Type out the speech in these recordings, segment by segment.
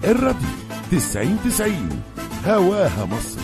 الراديو 90 هواها مصر.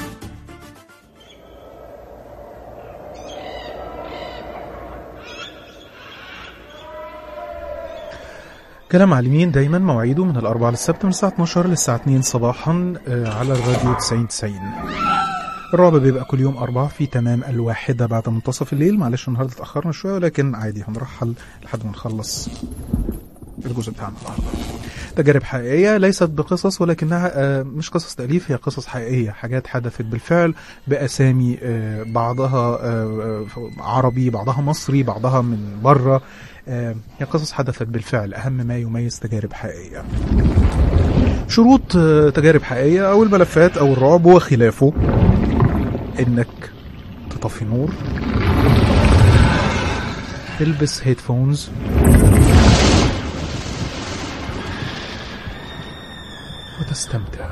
كلام معلمين دايما مواعيده من الأربعاء للسبت من الساعة 12 للساعة 2 صباحا على الراديو 90. الرابع بيبقى كل يوم أربعة في تمام 1:00 بعد منتصف الليل. معلش النهاردة اتأخرنا شوية ولكن عادي هنرحل لحد ما نخلص الجزء بتاعنا النهاردة. تجارب حقيقية ليست بقصص ولكنها مش قصص تأليف، هي قصص حقيقية، حاجات حدثت بالفعل بأسامي بعضها عربي بعضها مصري بعضها من بره. هي قصص حدثت بالفعل، أهم ما يميز تجارب حقيقية. شروط تجارب حقيقية أو الملفات أو الرعب وخلافه: إنك تطفي نور، تلبس هيدفونز، وتستمتع.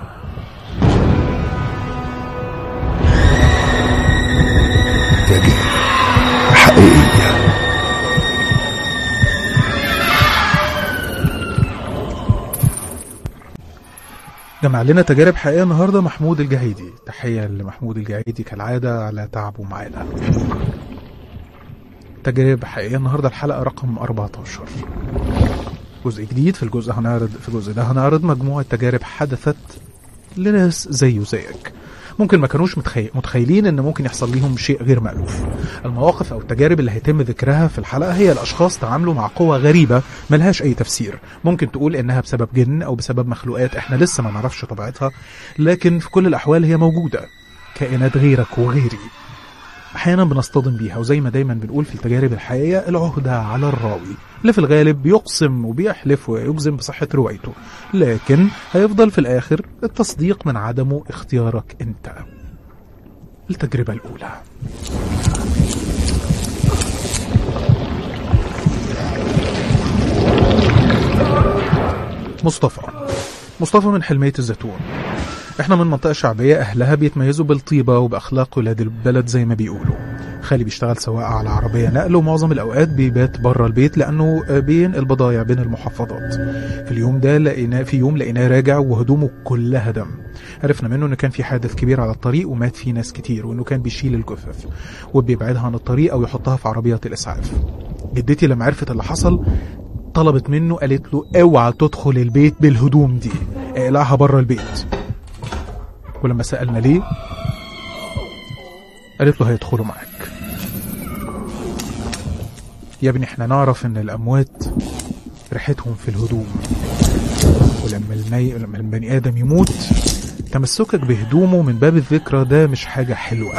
تجارب حقيقية. جمع لنا تجارب حقيقية النهاردة محمود الجهيدي. تحية لمحمود الجهيدي كالعادة على تعبه معانا. تجارب حقيقية النهاردة الحلقة رقم 14، جزء جديد. في الجزء ده هنعرض مجموعة تجارب حدثت لناس زي وزيك، ممكن ما كانوش متخيلين ان ممكن يحصل لهم شيء غير مألوف. المواقف او التجارب اللي هيتم ذكرها في الحلقة هي الاشخاص تعاملوا مع قوة غريبة ملهاش اي تفسير. ممكن تقول انها بسبب جن او بسبب مخلوقات احنا لسه ما نعرفش طبيعتها، لكن في كل الاحوال هي موجودة، كائنات غيرك وغيري. احيانا بنصطدم بيها، وزي ما دايما بنقول في التجارب الحقيقية العهدة على الراوي، اللي في الغالب بيقسم وبيحلف ويجزم بصحة روايته، لكن هيفضل في الاخر التصديق من عدمه اختيارك انت. التجربة الاولى: مصطفى من حلمية الزيتون. احنا من منطقة شعبية اهلها بيتميزوا بالطيبة وباخلاق ولاد البلد زي ما بيقولوا. خالي بيشتغل سواق على عربية نقل، ومعظم الاوقات بيبات بره البيت لانه بينقل بضايع بين المحافظات. في يوم لقيناه راجع وهدومه كلها دم. عرفنا منه ان كان في حادث كبير على الطريق ومات فيه ناس كتير، وانه كان بيشيل الجثث وبيبعدها عن الطريق او يحطها في عربية الاسعاف. جدتي لما عرفت اللي حصل طلبت منه، قالت له اوعى تدخل البيت بالهدوم دي، اقلعها بره البيت. ولما سألنا ليه قالت له هيدخلوا معاك. يا ابني احنا نعرف ان الاموات ريحتهم في الهدوم، ولما البني ادم يموت تمسكك بهدومه من باب الذكرى ده مش حاجة حلوة.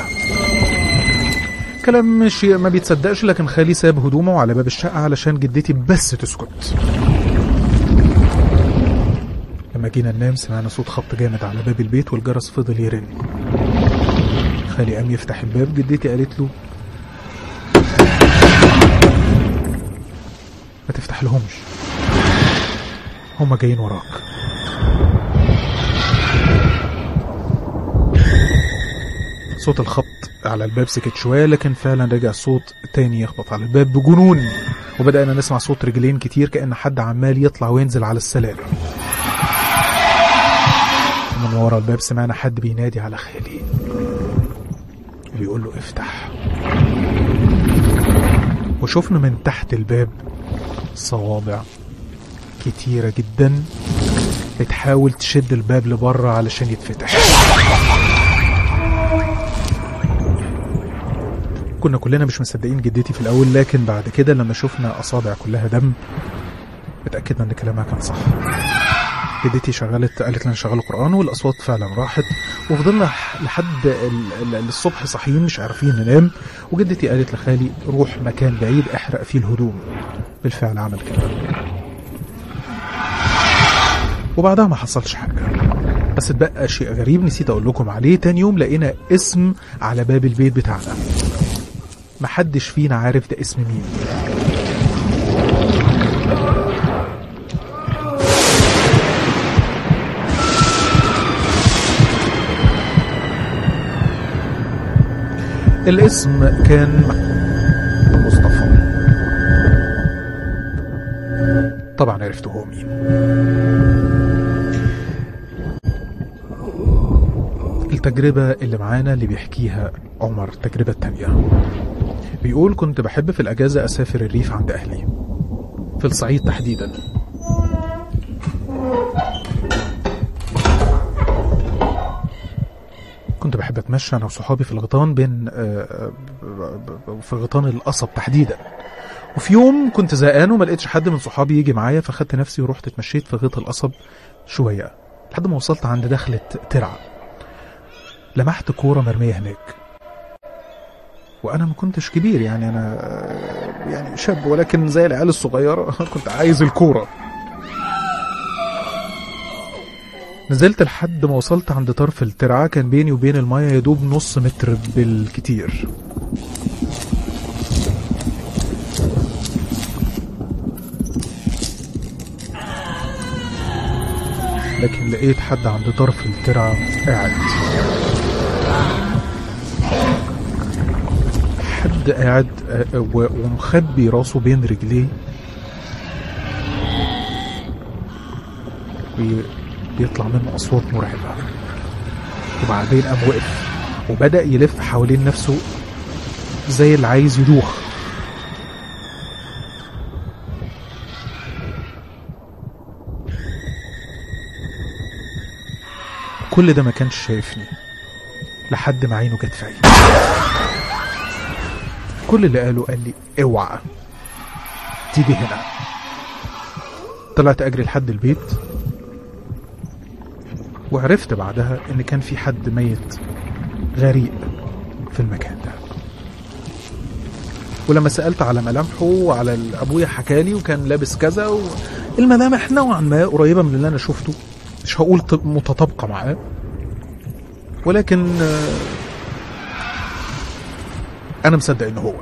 كلام مش ما بيتصدقش، لكن خالي ساب هدومه على باب الشقة علشان جدتي بس تسكت. لما جينا ننام سمعنا صوت خبط جامد على باب البيت والجرس فضل يرن. خالي قام يفتح الباب، جدتي قالت له ما تفتح لهمش، هما جايين وراك. صوت الخبط على الباب سكت شوية، لكن فعلا رجع صوت تاني يخبط على الباب بجنون، وبدأنا نسمع صوت رجلين كتير كأن حد عمال يطلع وينزل على السلالم. من ورا الباب سمعنا حد بينادي على خالي وبيقول له افتح، وشوفنا من تحت الباب صوابع كتيرة جدا بتحاول تشد الباب لبره علشان يتفتح. كنا كلنا مش مصدقين جدتي في الأول، لكن بعد كده لما شفنا أصابع كلها دم اتأكدنا ان كلامها كان صح. جدتي قالت لنا شغلوا قرآن، والأصوات فعلا راحت، وفضلنا لحد الصبح صحيين مش عارفين ننام. وجدتي قالت لخالي روح مكان بعيد احرق فيه الهدوم. بالفعل عمل كده، وبعدها ما حصلش حاجة. بس اتبقى شيء غريب نسيت اقول لكم عليه. تاني يوم لقينا اسم على باب البيت بتاعنا، محدش فينا عارف ده اسم مين. الاسم كان مصطفى. طبعا عرفته هو مين. التجربة اللي معانا اللي بيحكيها عمر التجربة التانية. بيقول كنت بحب في الأجازة أسافر الريف عند أهلي في الصعيد تحديدا. كنت بحب أتمشى أنا وصحابي في الغيطان في غيطان القصب تحديدا. وفي يوم كنت زهقان وما لقيتش حد من صحابي يجي معايا، فخدت نفسي ورحت اتمشيت في غيط القصب شوية لحد ما وصلت عند دخلة ترعة. لمحت كورة مرمية هناك، وأنا ما كنتش كبير، يعني أنا يعني شاب، ولكن زي العيال الصغيرة كنت عايز الكورة. نزلت لحد ما وصلت عند طرف الترعة، كان بيني وبين المية يدوب نص متر بالكتير. لكن لقيت حد عند طرف الترعة قاعد، حد قاعد ومخبي راسه بين رجليه، بيطلع منه أصوات مرعبة. وبعدين قام وقف وبدأ يلف حوالين نفسه زي اللي عايز يدوخ. كل ده ما كانش شايفني لحد ما عينه جت في عيني. كل اللي قال لي اوعى تيجي هنا. طلعت اجري لحد البيت، وعرفت بعدها ان كان في حد ميت غريق في المكان ده. ولما سألت على ملامحه وعلى ابويا حكالي وكان لابس كذا، والملامح نوعا ما قريبة من اللي انا شفته، مش هقول متطابقة معاه، ولكن انا مصدق انه هو.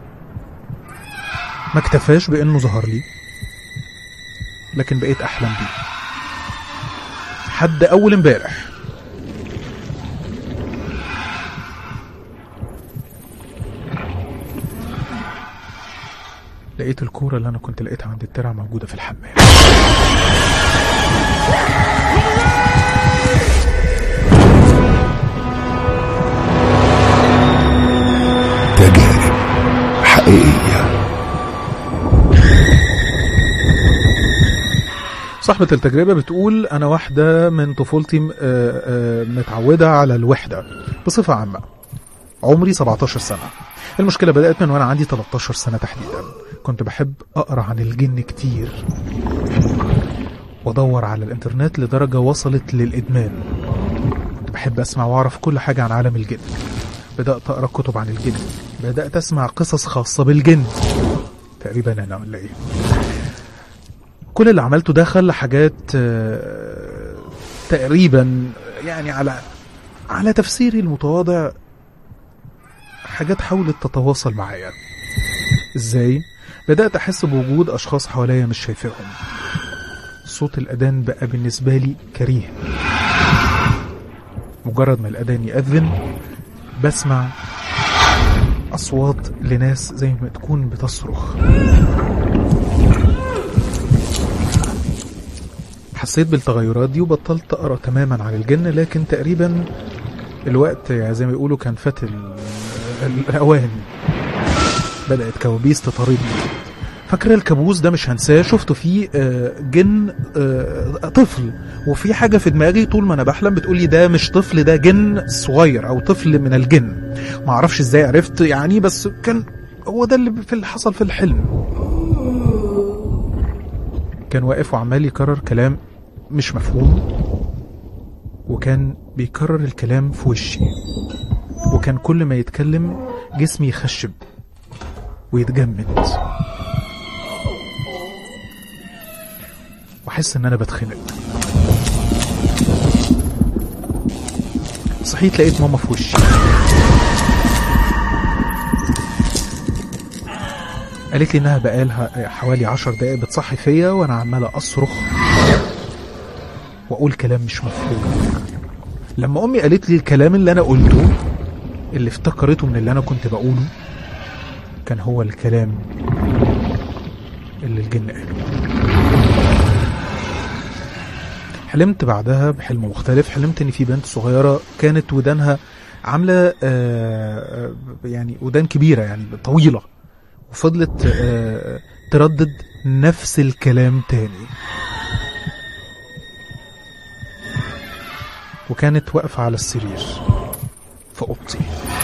ما اكتفاش بانه ظهر لي، لكن بقيت احلم بيه حد اول امبارح. لقيت الكورة اللي انا كنت لقيتها عند الترعة موجودة في الحمام. تجارب حقيقية. صاحبة التجربة بتقول أنا واحدة من طفولتي متعودة على الوحدة بصفة عامة. عمري 17 سنة. المشكلة بدأت من وأنا عندي 13 سنة تحديدا. كنت بحب أقرأ عن الجن كتير وأدور على الإنترنت لدرجة وصلت للإدمان. كنت بحب أسمع وأعرف كل حاجة عن عالم الجن. بدأت أقرأ كتب عن الجن، بدأت أسمع قصص خاصة بالجن. تقريبا أنا ولا إيه؟ كل اللي عملته ده خلى حاجات تقريبا يعني على تفسيري المتواضع، حاجات حاولت تتواصل معايا. ازاي؟ بدأت أحس بوجود أشخاص حواليا مش شايفهم. صوت الأذان بقى بالنسبة لي كريه. مجرد ما الأذان يأذن بسمع أصوات لناس زي ما تكون بتصرخ. حسيت بالتغيرات دي وبطلت أقرأ تماما عن الجن، لكن تقريبا الوقت يعني زي ما يقولوا كان فات الأوان. بدأت كوابيس تطاردني. فاكر الكابوس ده مش هنساه، شفته فيه جن طفل، وفي حاجة في دماغي طول ما أنا بحلم بتقولي ده مش طفل، ده جن صغير أو طفل من الجن. معرفش ازاي عرفت يعني، بس كان هو ده اللي حصل في الحلم. كان واقف وعمال يكرر كلام مش مفهوم، وكان بيكرر الكلام في وشي، وكان كل ما يتكلم جسمي يخشب ويتجمد واحس ان انا بتخنق. صحيت لقيت ماما في وشي. قالت لي انها بقالها حوالي 10 دقايق بتصحي فيا وانا عمالة اصرخ واقول كلام مش مفهوم. لما امي قالت لي الكلام اللي انا قلته، اللي افتكرته من اللي انا كنت بقوله، كان هو الكلام اللي الجن قاله. حلمت بعدها بحلم مختلف. حلمت ان في بنت صغيرة كانت ودانها عاملة يعني ودان كبيرة يعني طويلة، وفضلت تردد نفس الكلام تاني، وكانت واقفة على السرير في أوضتي.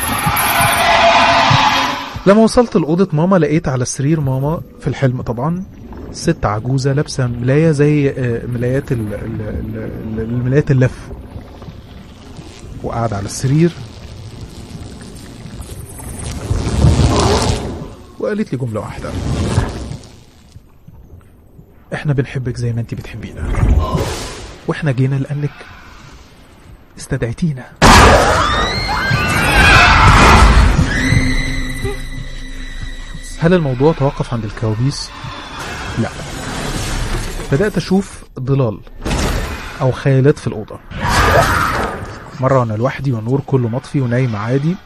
لما وصلت لأوضة ماما لقيت على السرير ماما في الحلم طبعا ست عجوزة لابسة ملاية زي ملايات الملايات اللف، وقاعد على السرير وقالت لي جملة واحدة: احنا بنحبك زي ما انت بتحبينا، واحنا جينا لأنك استدعيتينا. هل الموضوع توقف عند الكوابيس؟ لا، بدأت أشوف ظلال أو خيالات في الأوضة. مرة أنا لوحدي والنور كله مطفي ونايم عادي،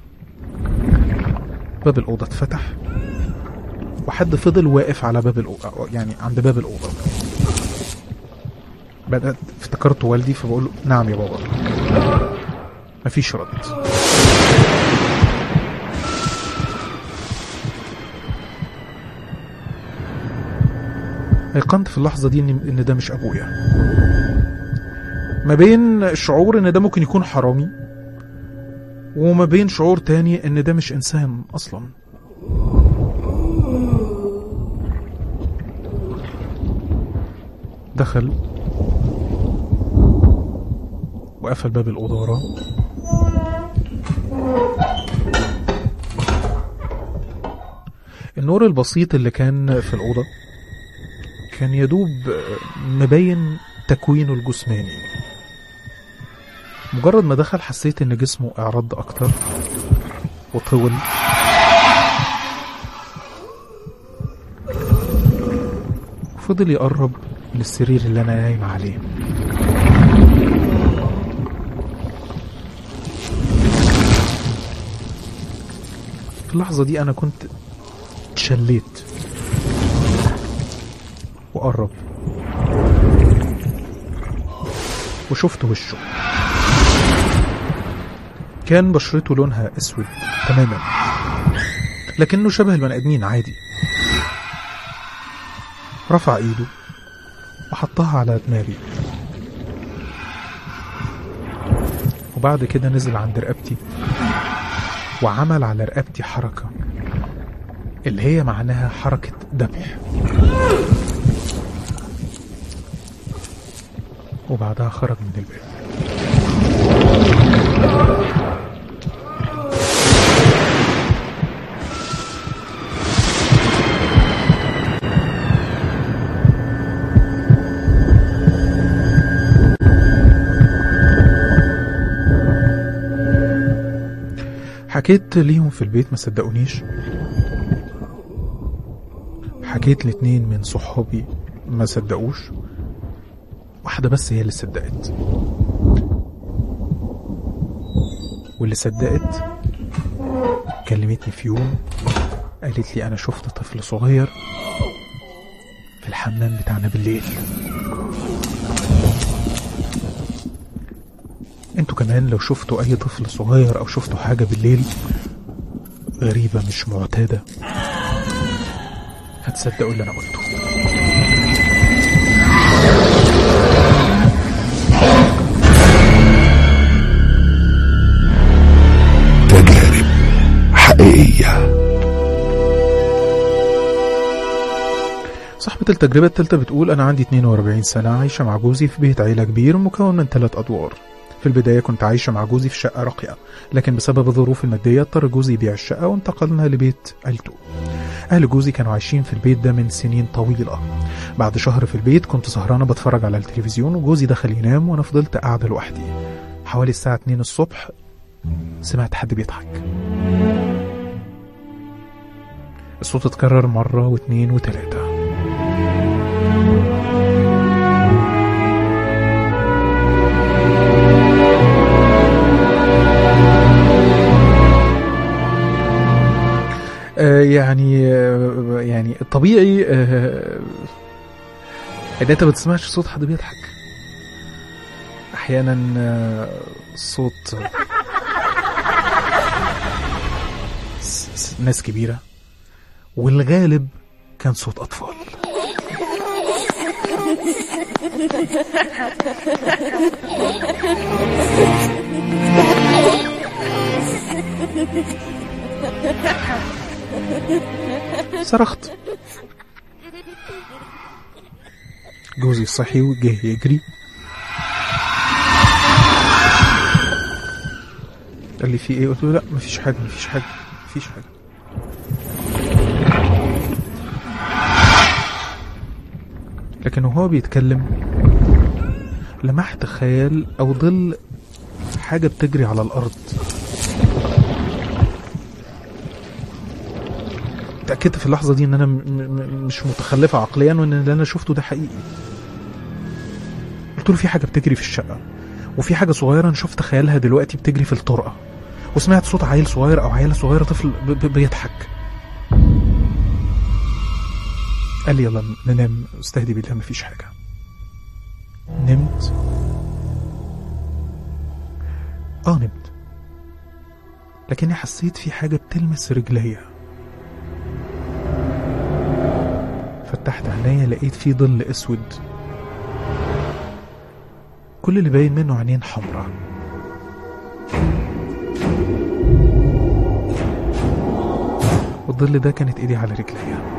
باب الأوضة اتفتح وحد فضل واقف على باب الأوضة، يعني عند باب الأوضة. بدأت افتكرت والدي فبقول له: نعم يا بابا. مفيش رد. ايقنت في اللحظة دي ان ده مش ابويا. ما بين شعور ان ده ممكن يكون حرامي، وما بين شعور تاني ان ده مش انسان اصلا. دخل وقفل باب الأوضة وراه. النور البسيط اللي كان في الأوضة كان يدوب مبين تكوينه الجسماني. مجرد ما دخل حسيت ان جسمه اعرض اكتر وطول، وفضل يقرب للسرير اللي انا نايم عليه. في اللحظة دي انا كنت اتشليت وقرب وشفت وشه. كان بشرته لونها اسود تماما، لكنه شبه البني ادمين عادي. رفع ايده وحطها على دماغي، وبعد كده نزل عند رقبتي وعمل على رقبتي حركة اللي هي معناها حركة ذبح، وبعدها خرج من الباب. حكيت ليهم في البيت ما صدقونيش. حكيت لاتنين من صحابي ما صدقوش. واحدة بس هي اللي صدقت، واللي صدقت كلمتني في يوم قالت لي: أنا شفت طفل صغير في الحمام بتاعنا بالليل. انتوا كمان لو شفتوا أي طفل صغير أو شفتوا حاجة بالليل غريبة مش معتادة هتصدقوا اللي أنا قلته. تجارب حقيقية. صاحبة التجربة الثالثة بتقول: أنا عندي 42 سنة، عايشة مع جوزي في بيت عيلة كبير مكون من 3 أدوار. في البداية كنت عايشة مع جوزي في شقة راقية، لكن بسبب الظروف المادية اضطر جوزي يبيع الشقة وانتقلنا لبيت عيلته. أهل جوزي كانوا عايشين في البيت ده من سنين طويلة. بعد شهر في البيت كنت سهرانة بتفرج على التلفزيون وجوزي دخل ينام وأنا فضلت قاعدة لوحدي. حوالي الساعة 2 الصبح سمعت حد بيضحك. الصوت اتكرر مرة واثنين وثلاثة. يعني الطبيعي ان انت ما بتسمعش صوت حد بيضحك، احيانا صوت ناس كبيرة، والغالب كان صوت اطفال. صرخت، جوزي صحي وجه يجري، قال لي في ايه؟ قلت له لا مفيش حاجة. لكن وهو بيتكلم لمحت خيال او ظل حاجة بتجري على الارض. تأكدت في اللحظة دي ان انا مش متخلفة عقليا، وان اللي انا شفته ده حقيقي. قلت له في حاجة بتجري في الشقة، وفي حاجة صغيرة انا شفت خيالها دلوقتي بتجري في الطرقة، وسمعت صوت عيل صغير او عيلة صغيرة طفل بيضحك. قال لي يلا ننام، استهدي بالله مفيش حاجة. نمت. نمت، لكني حسيت في حاجة بتلمس رجليا. فتحت عينيا لقيت في ظل اسود، كل اللي باين منه عينين حمراء. والظل ده كانت ايدي على رجليا.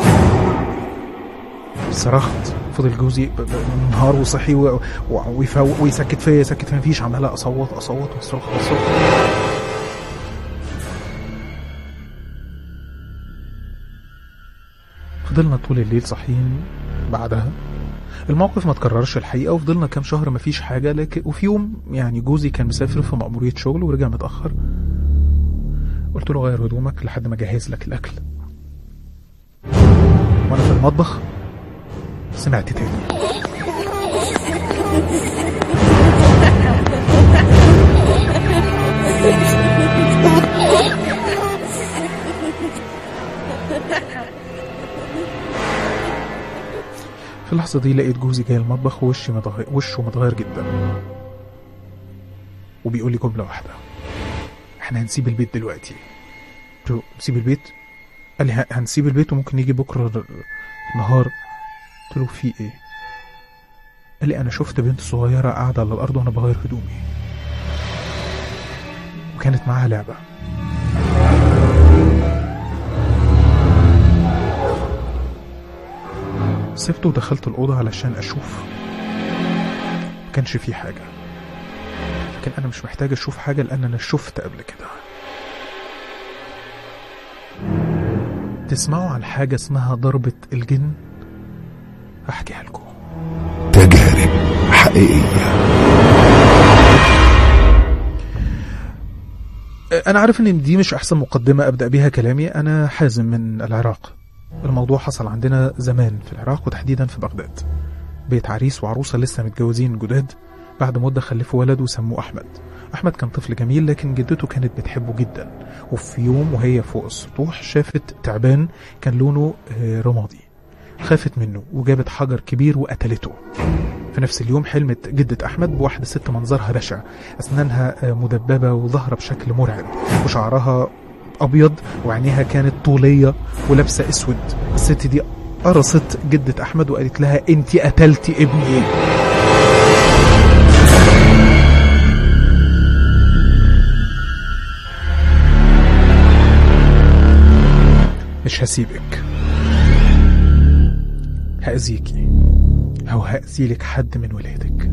صرخت، فضل جوزي نهار وصحي ويفوق ويسكت فيا مفيش، عمال اصوت واصرخ. فضلنا طول الليل صاحيين. بعدها الموقف ما تكررش الحقيقة، وفضلنا كام شهر مفيش حاجة. لكن وفي يوم يعني جوزي كان مسافر في مأمورية شغل ورجع متأخر. قلت له غير هدومك لحد ما اجهز لك الاكل. وانا في المطبخ سمعت تاني. في اللحظة دي لقيت جوزي جاي المطبخ ووشه متغير جدا، وبيقول لي جملة واحدة: احنا هنسيب البيت دلوقتي. قلت له نسيب البيت؟ قال لي هنسيب البيت وممكن يجي بكرة نهار. قلت له في ايه؟ قال لي انا شفت بنت صغيرة قاعدة على الارض وانا بغير هدومي، وكانت معاها لعبة. سبته ودخلت الأوضة علشان أشوف. مكانش فيه حاجة، لكن أنا مش محتاج أشوف حاجة لأن أنا شفت قبل كده. تسمعوا عن حاجة اسمها ضربة الجن؟ هحكيها لكم. تجارب حقيقية. أنا عارف إن دي مش أحسن مقدمة أبدأ بيها كلامي. أنا حازم من العراق. الموضوع حصل عندنا زمان في العراق، وتحديدا في بغداد. بيت عريس وعروسة لسه متجوزين جداد، بعد مدة خلفوا ولد وسموه أحمد. أحمد كان طفل جميل، لكن جدته كانت بتحبه جدا. وفي يوم وهي فوق السطوح شافت تعبان كان لونه رمادي، خافت منه وجابت حجر كبير وقتلته. في نفس اليوم حلمت جدة أحمد بواحدة ست منظرها بشع، أسنانها مدببة وظهرة بشكل مرعب، وشعرها أبيض، وعينيها كانت طولية ولابسة أسود. الست دي قرصت جدة أحمد وقالت لها أنتي قتلتي ابني. مش هسيبك، هأذيكي أو هأذيلك حد من ولادك.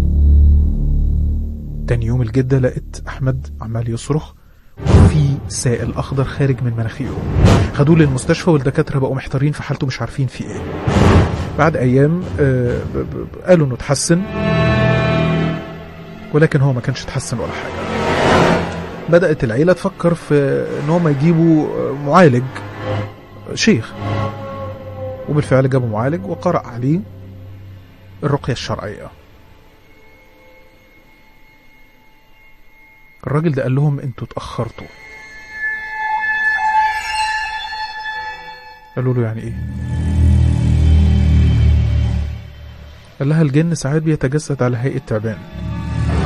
تاني يوم الجدة لقيت أحمد عمال يصرخ وفي سائل أخضر خارج من مناخيره. خدوه للمستشفى والدكاترة بقوا محتارين في حالته، مش عارفين في إيه. بعد أيام قالوا إنه اتحسن، ولكن هو ما كانش اتحسن ولا حاجة. بدأت العيلة تفكر في إنهم يجيبوا معالج شيخ، وبالفعل جابوا معالج وقرأ عليه الرقية الشرعية. الراجل ده قال لهم انتوا اتأخرتوا. قالوا له يعني ايه؟ قال لها الجن ساعات بيتجسد على هيئة تعبان،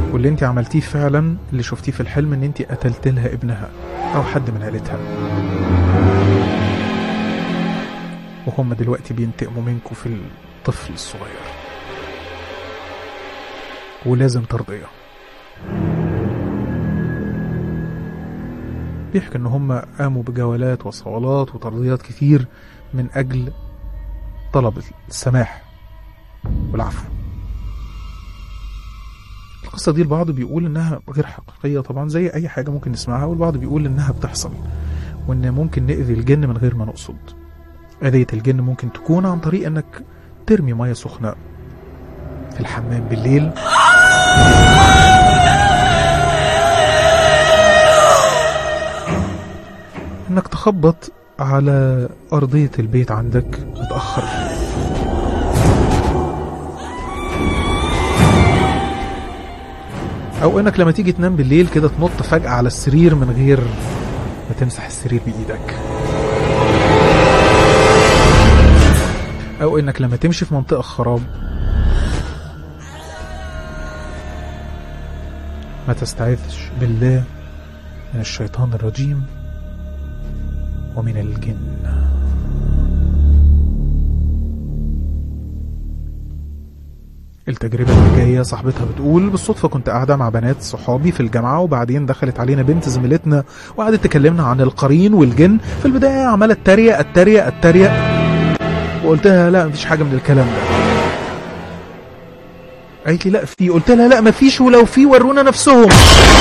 واللي انت عملتيه فعلا اللي شفتيه في الحلم ان انت قتلت لها ابنها او حد من عيلتها، وهم دلوقتي بينتقموا منكم في الطفل الصغير ولازم ترضيه. بيحكي ان هم قاموا بجولات وصوالات وترضيات كتير من اجل طلب السماح والعفو. القصة دي البعض بيقول انها غير حقيقية طبعا زي اي حاجة ممكن نسمعها، والبعض بيقول انها بتحصل وان ممكن نأذي الجن من غير ما نقصد. أذية الجن ممكن تكون عن طريق انك ترمي مية سخنة في الحمام بالليل، انك تخبط على أرضية البيت عندك متأخر، او انك لما تيجي تنام بالليل كده تنط فجأة على السرير من غير ما تمسح السرير بإيدك، او انك لما تمشي في منطقة خراب ما تستعيذش بالله من الشيطان الرجيم ومن الجن. التجربة اللي جاية صاحبتها بتقول بالصدفة كنت قاعدة مع بنات صحابي في الجامعة، وبعدين دخلت علينا بنت زميلتنا وقعدت تكلمنا عن القرين والجن. في البداية عمالة اتريق وقلت لها لا مفيش حاجة من الكلام ده. قالت لي لا في، قلت لها لا مفيش، ولو في ورونا نفسهم.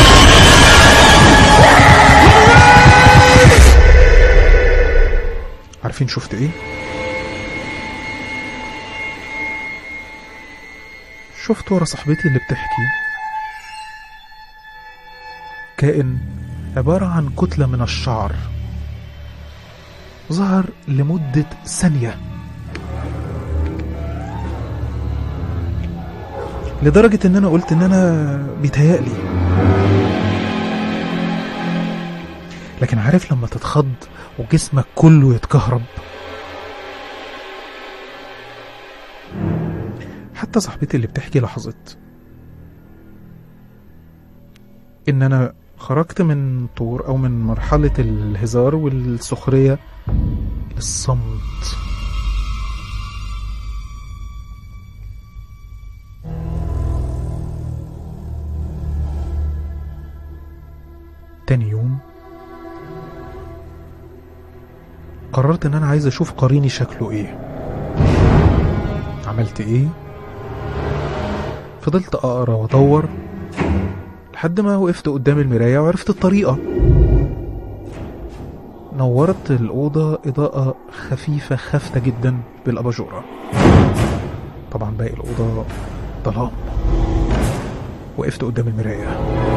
عارفين شفت ايه؟ شفت ورا صاحبتي اللي بتحكي كائن عبارة عن كتلة من الشعر ظهر لمدة ثانية، لدرجة ان انا قلت ان انا بيتهيألي. لكن عارف لما تتخض وجسمك كله يتكهرب؟ حتى صاحبتي اللي بتحكي لاحظت ان انا خرجت من طور او من مرحلة الهزار والسخرية للصمت. تاني يوم قررت ان انا عايز اشوف قريني شكله ايه. عملت ايه؟ فضلت اقرا وادور لحد ما وقفت قدام المراية وعرفت الطريقة. نورت الأوضة إضاءة خفيفة خافتة جدا بالأباجورة. طبعا باقي الأوضة ظلام. وقفت قدام المراية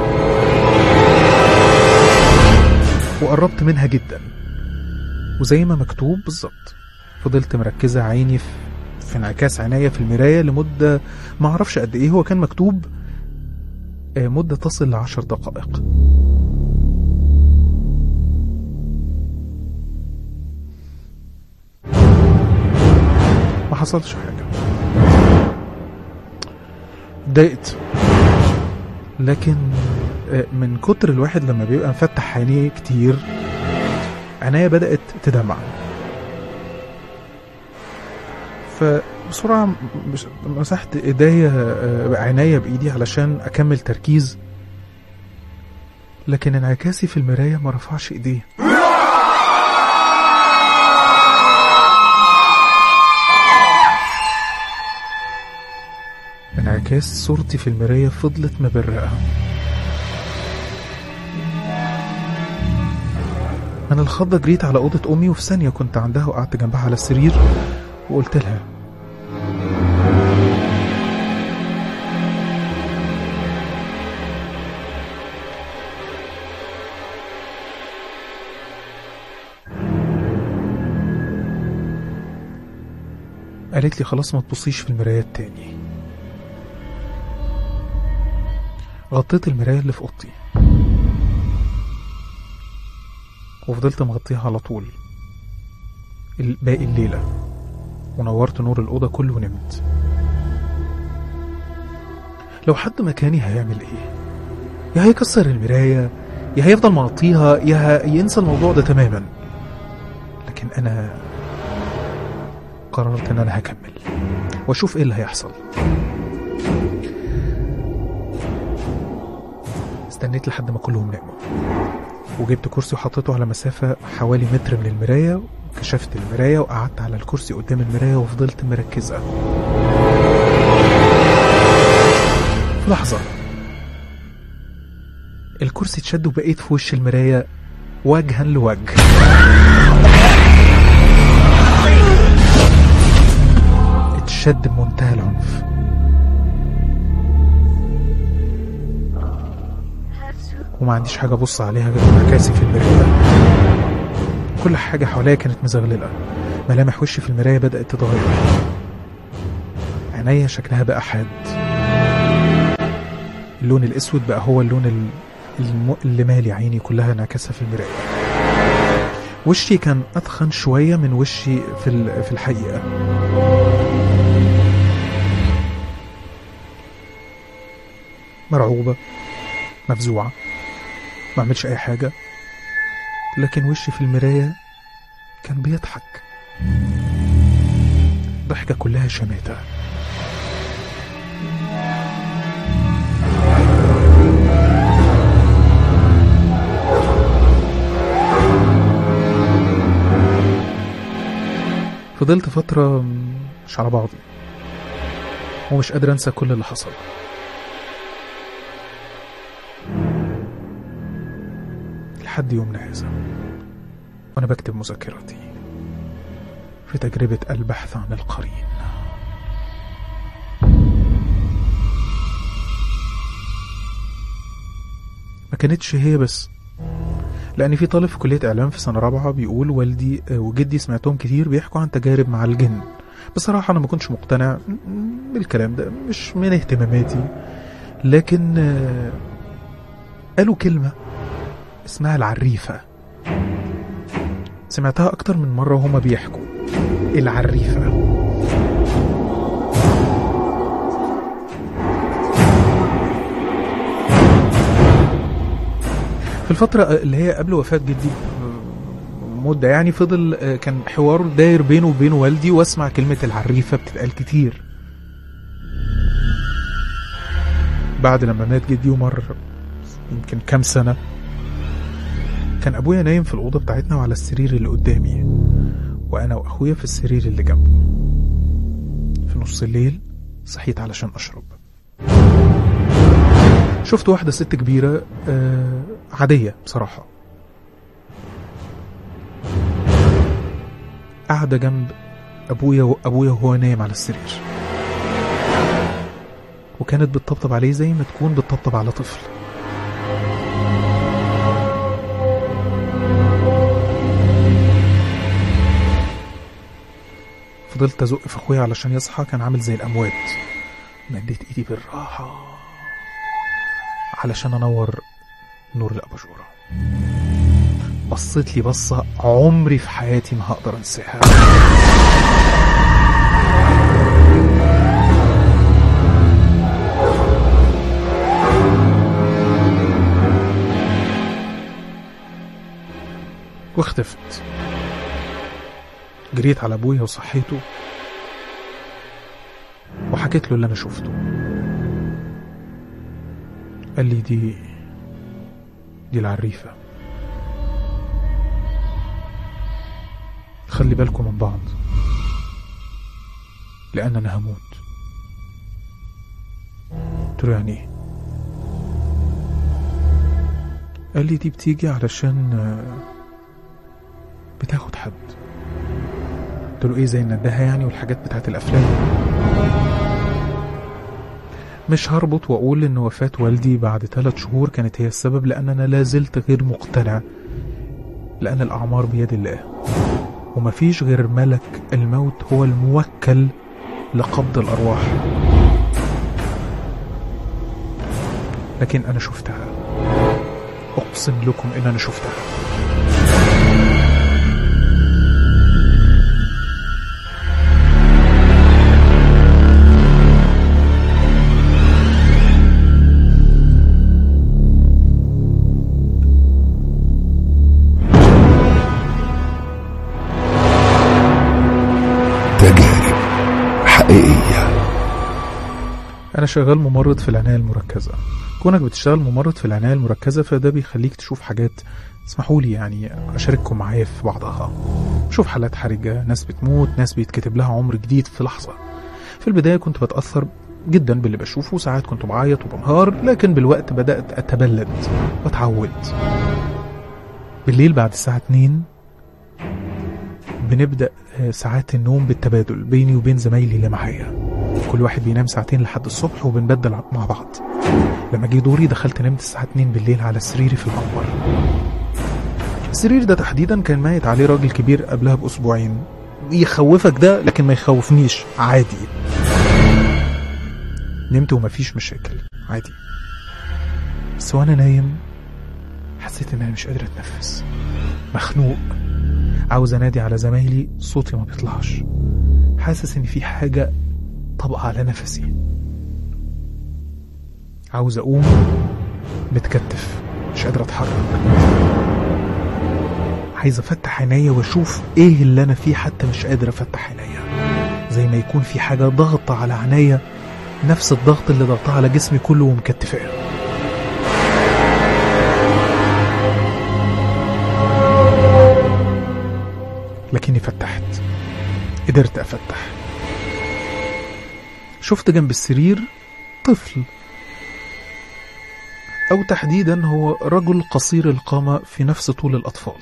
وقربت منها جدا، وزي ما مكتوب بالظبط فضلت مركزة عيني في انعكاس عناية في المراية لمدة ما اعرفش قد ايه. هو كان مكتوب مدة تصل ل10 دقائق. ما حصلش حاجة. اتضايقت، لكن من كتر الواحد لما بيبقى مفتح عينيه كتير عناية بدأت تدمع. فبسرعة مسحت ايديا عناية بايدي علشان اكمل تركيز، لكن انعكاسي في المراية ما رفعش ايديه. انعكاس صورتي في المراية فضلت مبرقة. من الخضة جريت على أوضة أمي، وفي ثانية كنت عندها وقعدت جنبها على السرير وقلت لها قالت لي خلاص ما تبصيش في المرايات تاني. غطيت المراية اللي في أوضتي وفضلت مغطيها على طول باقي الليلة، ونورت نور الأوضة كله ونمت. لو حد مكاني هيعمل ايه؟ يا هيكسر المراية، يا هيفضل مغطيها، يا ينسى الموضوع ده تماما. لكن انا قررت ان انا هكمل واشوف ايه اللي هيحصل. استنيت لحد ما كلهم ناموا، وجبت كرسي وحطيته على مسافة حوالي متر من المراية، وكشفت المراية وقعدت على الكرسي قدام المراية وفضلت مركزة. في لحظة الكرسي اتشد وبقيت في وش المراية وجها لوجه. اتشد بمنتهى العنف. وما عنديش حاجة أبص عليها غير انعكاسي في المراية. كل حاجة حواليا كانت مزغللة، ملامح وشي في المراية بدأت تتغير، عينيا شكلها بقى حاد، اللون الأسود بقى هو اللون اللي مالي عيني كلها انعكاسها في المراية. وشي كان أتخن شوية من وشي في الحقيقة. مرعوبة، مفزوعة، ما عملش أي حاجة، لكن وشي في المراية كان بيضحك ضحكة كلها شماتة. فضلت فترة مش على بعضي ومش قادر أنسى كل اللي حصل. لحد يومنا هذا وأنا بكتب مذكرتي في تجربة البحث عن القرين. ما كانتش هي بس، لأن في طالب في كلية إعلام في سنة رابعة بيقول والدي وجدي سمعتهم كتير بيحكوا عن تجارب مع الجن. بصراحة أنا ما كنتش مقتنع بالكلام ده، مش من اهتماماتي، لكن قالوا كلمة اسمها العريفة، سمعتها أكتر من مرة وهما بيحكوا العريفة. في الفترة اللي هي قبل وفاة جدي مدة يعني، فضل كان حوار داير بينه وبين والدي، واسمع كلمة العريفة بتتقال كتير. بعد لما مات جدي ومر يمكن كام سنة، كان أبويا نايم في الأوضة بتاعتنا وعلى السرير اللي قدامي، وأنا وأخويا في السرير اللي جنبه. في نص الليل صحيت علشان أشرب. شفت واحدة ست كبيرة عادية بصراحة، قاعدة جنب أبويا وهو نايم على السرير، وكانت بتطبطب عليه زي ما تكون بتطبطب على طفل. فضلت أزق في أخويا علشان يصحى، كان عامل زي الأموات. مديت إيدي بالراحة علشان أنور نور الأباجورة. بصيت لي بصة عمري في حياتي ما هقدر أنساها. واختفت. جريت على أبويا وصحيته وحكيت له اللي أنا شفته. قال لي دي العريفة، خلي بالكم من بعض لأن أنا هموت. قلت له يعني ايه؟ قال لي دي بتيجي علشان بتاخد حد. قلت له ايه، زي الندهة يعني والحاجات بتاعت الأفلام؟ مش هربط وأقول إن وفاة والدي بعد 3 شهور كانت هي السبب، لأن أنا لازلت غير مقتنع، لأن الأعمار بيد الله ومفيش غير ملك الموت هو الموكل لقبض الأرواح. لكن أنا شفتها، أقسم لكم إن أنا شفتها. شغال ممرض في العناية المركزة. كونك بتشتغل ممرض في العناية المركزة فده بيخليك تشوف حاجات، اسمحوا لي يعني أشارككم معايا في بعضها. شوف حالات حرجة، ناس بتموت، ناس بيتكتب لها عمر جديد في لحظة. في البداية كنت بتأثر جدا باللي بشوفه، ساعات كنت بعيط وبنهار، لكن بالوقت بدأت أتبلد وأتعود. بالليل بعد الساعة 2 بنبدأ ساعات النوم بالتبادل بيني وبين زمايلي اللي معايا، كل واحد بينام ساعتين لحد الصبح وبنبدل مع بعض. لما جه دوري دخلت نمت الساعة 2 بالليل على سريري في المنبر. السرير ده تحديدا كان ميت عليه راجل كبير قبلها بأسبوعين. يخوفك ده لكن ما يخوفنيش، عادي. نمت ومفيش مشاكل عادي. بس وانا نايم حسيت ان انا مش قادر اتنفس، مخنوق، عاوز انادي على زمايلي صوتي ما بيطلعش، حاسس ان في حاجة طبقة على نفسي، عاوز اقوم متكتف مش قادر اتحرك، عايز افتح عينيا واشوف ايه اللي انا فيه، حتى مش قادر افتح عينيا، زي ما يكون في حاجة ضغط على عينيا نفس الضغط اللي ضغطها على جسمي كله ومكتفاه. لكني فتحت، قدرت افتح. شفت جنب السرير طفل، او تحديدا هو رجل قصير القامة في نفس طول الاطفال.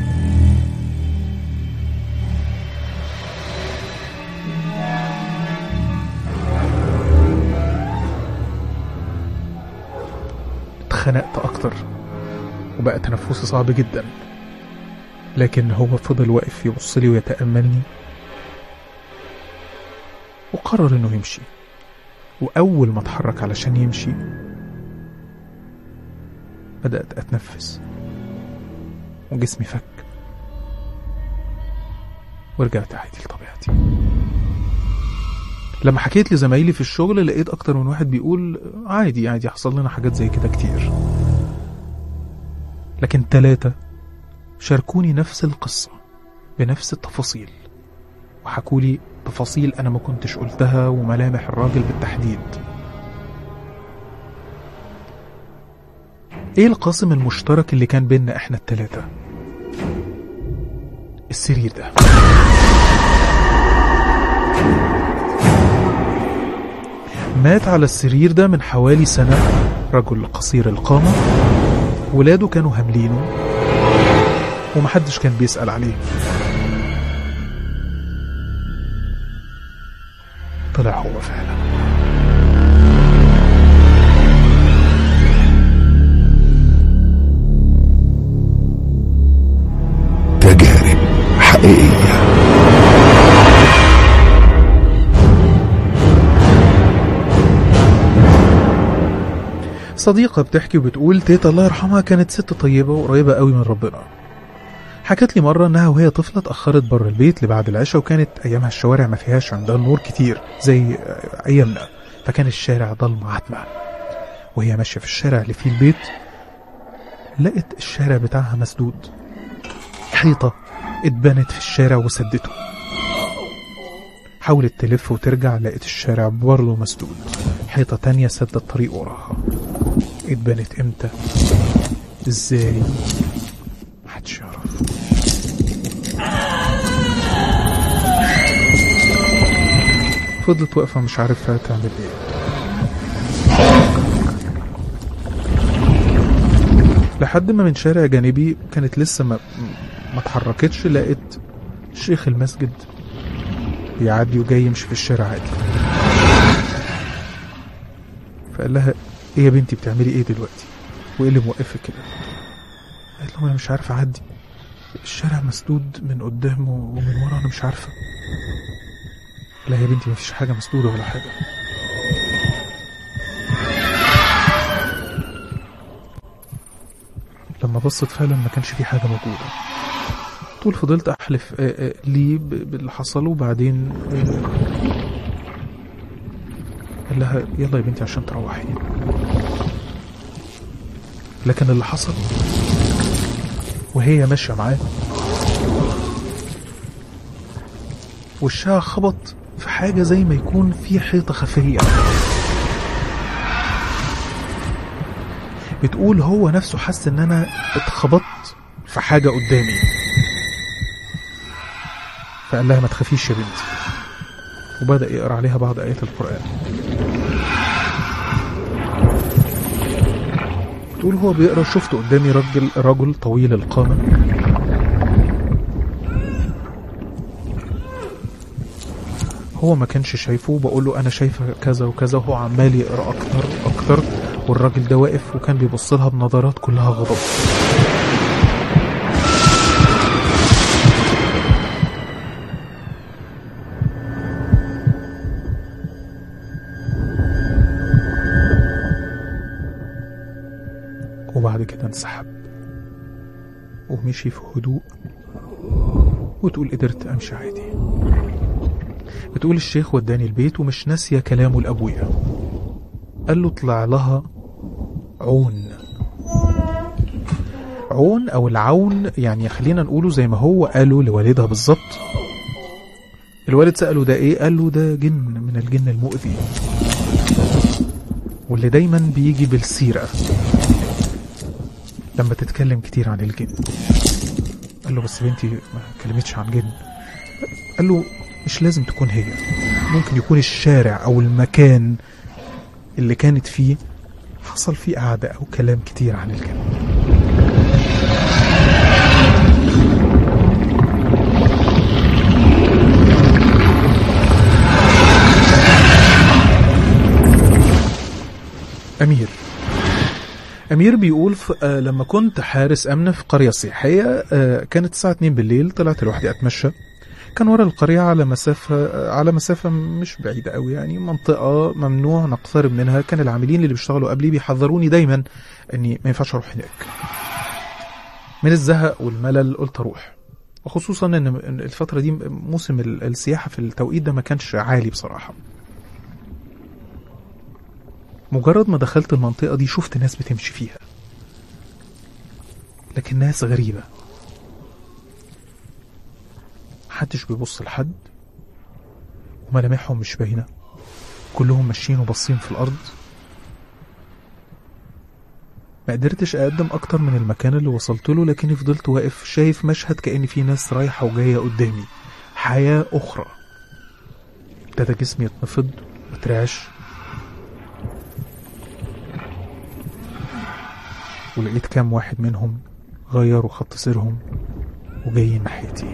اتخنقت اكتر وبقى تنفسي صعب جدا، لكن هو فضل واقف يبصلي ويتأملني وقرر انه يمشي. واول ما اتحرك علشان يمشي بدأت اتنفس وجسمي فك ورجعت عادي لطبيعتي. لما حكيت لزمايلي في الشغل لقيت اكتر من واحد بيقول عادي حصل لنا حاجات زي كده كتير، لكن 3 شاركوني نفس القصة بنفس التفاصيل، وحكولي تفاصيل أنا ما كنتش قلتها وملامح الراجل بالتحديد. إيه القاسم المشترك اللي كان بيننا إحنا ال3؟ السرير ده. مات على السرير ده من حوالي سنة رجل قصير القامة، ولاده كانوا هاملينه ومحدش كان بيسأل عليه. طلع هو فعلا. تجارب حقيقية. صديقة بتحكي وبتقول تيتا الله يرحمها كانت ست طيبة وقريبة قوي من ربنا. حكت لي مرة انها وهي طفلة اتأخرت بره البيت لبعد العشاء، وكانت ايامها الشوارع ما فيهاش عندها نور كتير زي ايامنا، فكان الشارع ضلمة عتمة. وهي ماشية في الشارع اللي فيه البيت لقت الشارع بتاعها مسدود، حيطة اتبنت في الشارع وسدته. حاولت تلف وترجع لقت الشارع برضه مسدود، حيطة تانية سدت الطريق وراها. اتبنت امتى؟ ازاي؟ محدش يعرف. فضلت واقفة مش عارفة تعمل ايه. لحد ما من شارع جانبي كانت لسه ما اتحركتش لقيت شيخ المسجد بيعدي وجاي يمشي في الشارع عادي. فقال لها ايه يا بنتي بتعملي ايه دلوقتي؟ وايه اللي موقفك كده؟ قالت له انا مش عارفه اعدي، الشارع مسدود من قدام ومن ورا، انا مش عارفه. لا يا بنتي مفيش حاجه مسدوده ولا حاجه. لما بصت فعلا ما كانش في حاجه موجوده. طول فضلت احلف لي باللي حصل، وبعدين قال لها يلا يا بنتي عشان تروحي. لكن اللي حصل وهي ماشيه معاه وشها خبط في حاجه زي ما يكون في حيطه خفيه، بتقول هو نفسه حس ان انا اتخبطت في حاجة قدامي، فقال لها ما تخافيش يا بنتي، وبدأ يقرأ عليها بعض آيات القرآن. بتقول هو بيقرأ شفت قدامي رجل طويل القامة، هو ما كانش شايفه، بقول له انا شايفه كذا وكذا، وهو عمال يقرأ اكتر، والراجل ده واقف وكان بيبص لها بنظرات كلها غضب. وبعد كده انسحب ومشي في هدوء، وتقول قدرت امشي عادي. بتقول الشيخ وداني البيت ومش ناسيه كلامه لابويا، قال له طلع لها عون او العون، يعني خلينا نقوله زي ما هو قاله لوالدها بالظبط. الوالد سأله ده ايه؟ قال له ده جن من الجن المؤذي، واللي دايما بيجي بالسيرة لما تتكلم كتير عن الجن. قال له بس بنتي ما كلمتش عن جن. قال له مش لازم تكون هي، ممكن يكون الشارع او المكان اللي كانت فيه حصل فيه قعدة او كلام كتير عن الجن. أمير بيقول لما كنت حارس أمن في قرية سياحية، كانت الساعة 2 بالليل، طلعت لوحدي أتمشى، كان ورا القرية على مسافة مش بعيدة قوي، يعني منطقة ممنوع نقترب منها. كان العاملين اللي بيشتغلوا قبلي بيحذروني دايما أني ما ينفعش أروح هناك. من الزهق والملل قلت أروح، وخصوصا أن الفترة دي موسم السياحة في التوقيت ده ما كانش عالي بصراحة. مجرد ما دخلت المنطقة دي شفت ناس بتمشي فيها، لكن ناس غريبة، محدش بيبص لحد، وملامحهم مش باينة، كلهم ماشيين وبصين في الأرض. ما قدرتش أقدم أكتر من المكان اللي وصلت له، لكني فضلت واقف شايف مشهد كأن في ناس رايحة وجاية قدامي، حياة أخرى. ابتدى جسمي يتنفض وترعش، ولقيت كام واحد منهم غيروا خط سيرهم وجايين ناحيتي.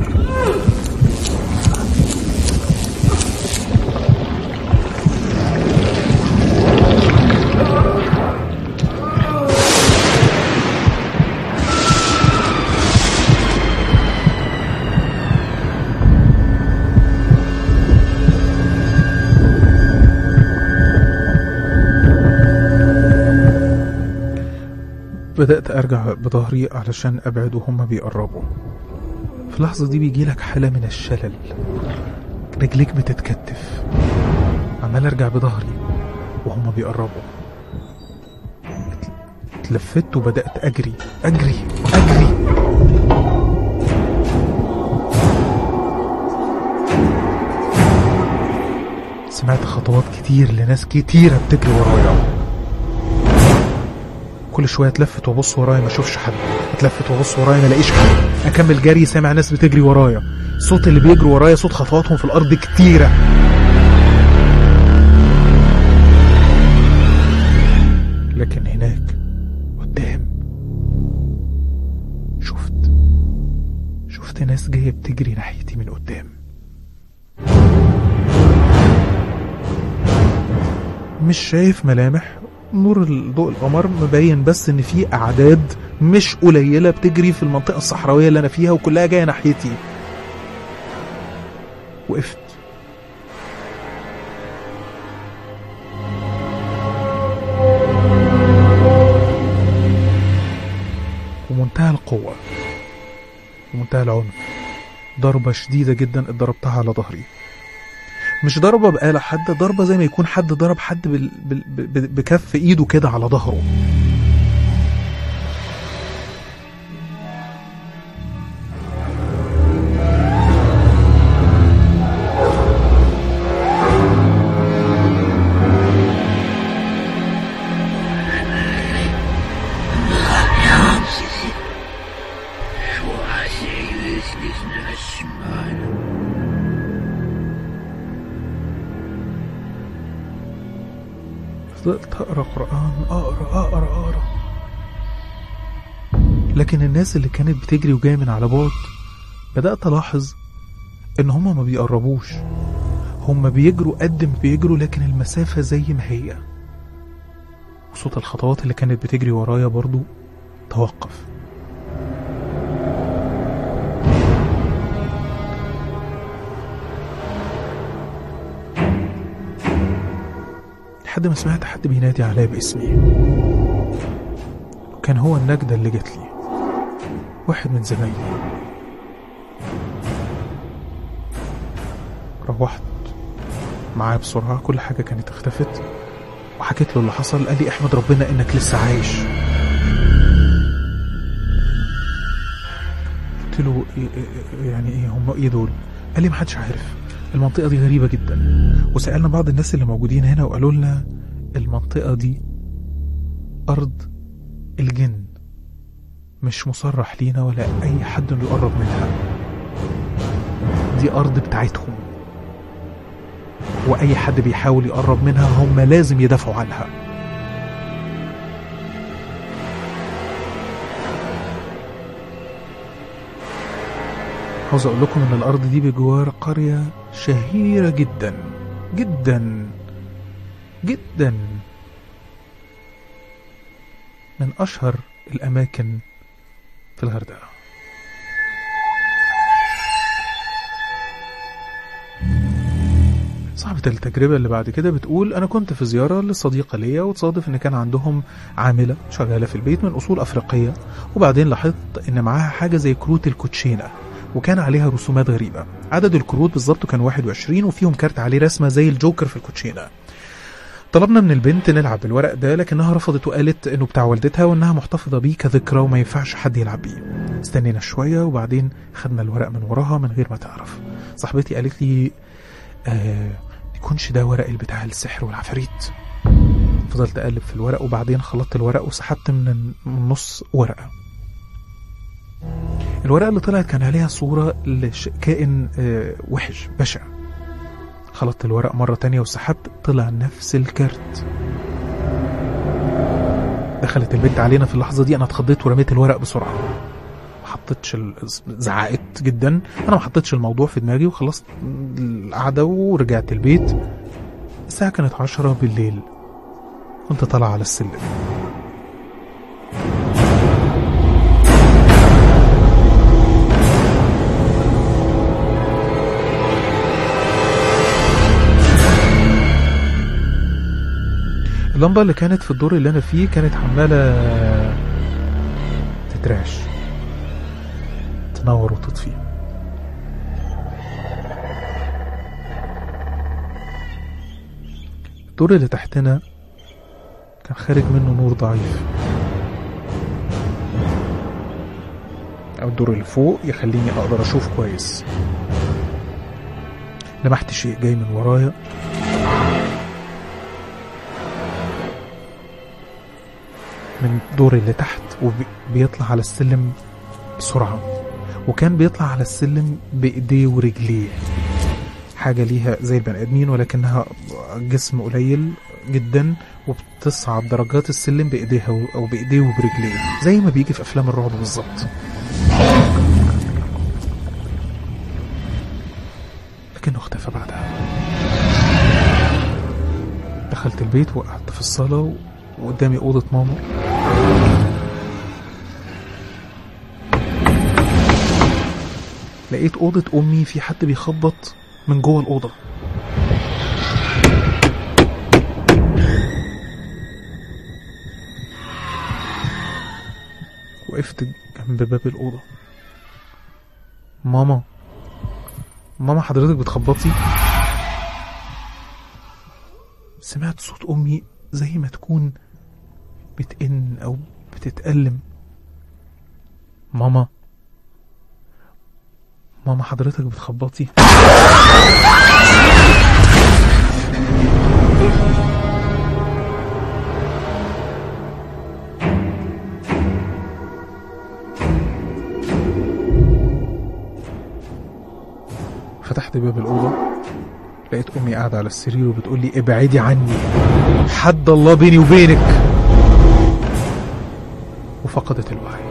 بدأت أرجع بظهري علشان أبعد وهم بيقربوا. في اللحظة دي بيجيلك حالة من الشلل، رجليك بتتكتف. عمال أرجع بظهري وهم بيقربوا. اتلفت وبدأت أجري. سمعت خطوات كتير لناس كتيرة بتجري ورايا. كل شوية اتلفت وابص ورايا ما اشوفش حد، اتلفت وابص ورايا ما الاقيش حد، اكمل جري سامع ناس بتجري ورايا، صوت اللي بيجروا ورايا صوت خطواتهم في الارض كتيرة. لكن هناك قدام شفت ناس جاية بتجري ناحيتي من قدام. مش شايف ملامح، نور ضوء القمر مبين بس ان في اعداد مش قليلة بتجري في المنطقة الصحراوية اللي انا فيها، وكلها جاية ناحيتي. وقفت ومنتهى القوة ومنتهى العنف، ضربة شديدة جدا اتضربتها على ظهري. مش ضربة بآلة حادة، ضربة زي ما يكون حد ضرب حد بكف ايده كده على ظهره. أقرأ قرآن، أقرأ. لكن الناس اللي كانت بتجري وجاية من على بعد بدأت ألاحظ إن هما ما بيقربوش، هما بيجروا قد ما بيجروا لكن المسافة زي ما هي، وصوت الخطوات اللي كانت بتجري ورايا برضو توقف. لحد ما سمعت حد بينادي عليا باسمي، وكان هو النجدة اللي جات لي، واحد من زمايلي. روحت معاه بسرعة، كل حاجة كانت اختفت، وحكيت له اللي حصل. قال لي احمد ربنا انك لسه عايش. قلت له يعني ايه هم ايه دول؟ قال لي محدش عارف، المنطقة دي غريبة جدا. وسألنا بعض الناس اللي موجودين هنا وقالوا لنا المنطقة دي أرض الجن، مش مصرح لينا ولا أي حد انه يقرب منها، دي أرض بتاعتهم، وأي حد بيحاول يقرب منها هم لازم يدافعوا عنها. عاوز أقول لكم إن الأرض دي بجوار قرية شهيرة جدا جدا جدا، من أشهر الأماكن في الغردقة. صاحبة التجربة اللي بعد كده بتقول أنا كنت في زيارة لصديقة ليا، وتصادف إن كان عندهم عاملة شغالة في البيت من أصول أفريقية، وبعدين لاحظت إن معاها حاجة زي كروت الكوتشينة، وكان عليها رسومات غريبة. عدد الكروت بالظبط كان 21، وفيهم كارت عليه رسمة زي الجوكر في الكوتشينة. طلبنا من البنت نلعب بالورق ده، لكنها رفضت وقالت إنه بتاع والدتها وإنها محتفظة بيه كذكرى وما ينفعش حد يلعب بيه. استنينا شوية وبعدين خدنا الورق من وراها من غير ما تعرف. صاحبتي قالت لي يكونش ده ورق البتاع السحر والعفاريت. فضلت أقلب في الورق، وبعدين خلطت الورق وسحبت من نص ورقة. الورقة اللي طلعت كان عليها صورة لكائن وحش بشع. خلطت الورق مرة تانية وسحبت، طلع نفس الكارت. دخلت البنت علينا في اللحظة دي. أنا اتخضيت ورميت الورق بسرعة، حطيتش زعقت جدا. أنا ما حطيتش الموضوع في دماغي وخلصت القعدة ورجعت البيت. الساعة كانت 10 بالليل، كنت طالع على السلم. اللمبة اللي كانت في الدور اللي أنا فيه كانت عمالة تترعش، تنور وتطفي. الدور اللي تحتنا كان خارج منه نور ضعيف، أو الدور اللي فوق يخليني أقدر أشوف كويس. لمحت شيء جاي من ورايا، من الدور اللي تحت، وبيطلع على السلم بسرعة، وكان بيطلع على السلم بإيديه ورجليه، حاجة ليها زي البني آدمين ولكنها جسم قليل جدا، وبتصعد درجات السلم بإيديها أو بإيديه وبرجليه زي ما بيجي في أفلام الرعب بالظبط. لكنه اختفى بعدها. دخلت البيت وقعدت في الصالة وقدامي أوضة ماما. لقيت أوضة أمي في حد بيخبط من جوه الأوضة. وقفت جنب باب الأوضة. ماما حضرتك بتخبطي؟ سمعت صوت أمي زي ما تكون بتئن أو بتتألم. ماما حضرتك بتخبطي؟ فتحت باب الأوضة لقيت أمي قاعدة على السرير وبتقول لي ابعدي عني، حد الله بيني وبينك. وفقدت الوعي.